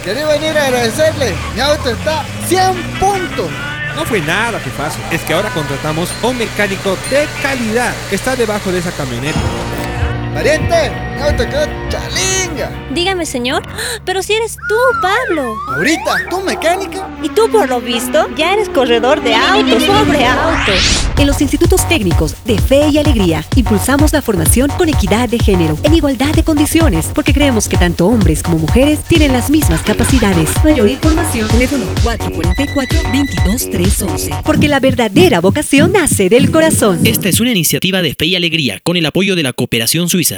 Quería venir a agradecerle. Mi auto está 100 puntos. No fue nada, jefazo. Es que ahora contratamos a un mecánico de calidad que está debajo de esa camioneta. Pariente, mi auto quedó chalinga. Dígame, señor, pero si eres tú, Pablo. Ahorita, ¿tú mecánica? Y tú, por lo visto, ya eres corredor de autos sobre autos. En los institutos técnicos de Fe y Alegría impulsamos la formación con equidad de género, en igualdad de condiciones, porque creemos que tanto hombres como mujeres tienen las mismas capacidades. Mayor información, teléfono 444-22311. Porque la verdadera vocación nace del corazón. Esta es una iniciativa de Fe y Alegría con el apoyo de la Cooperación Suiza.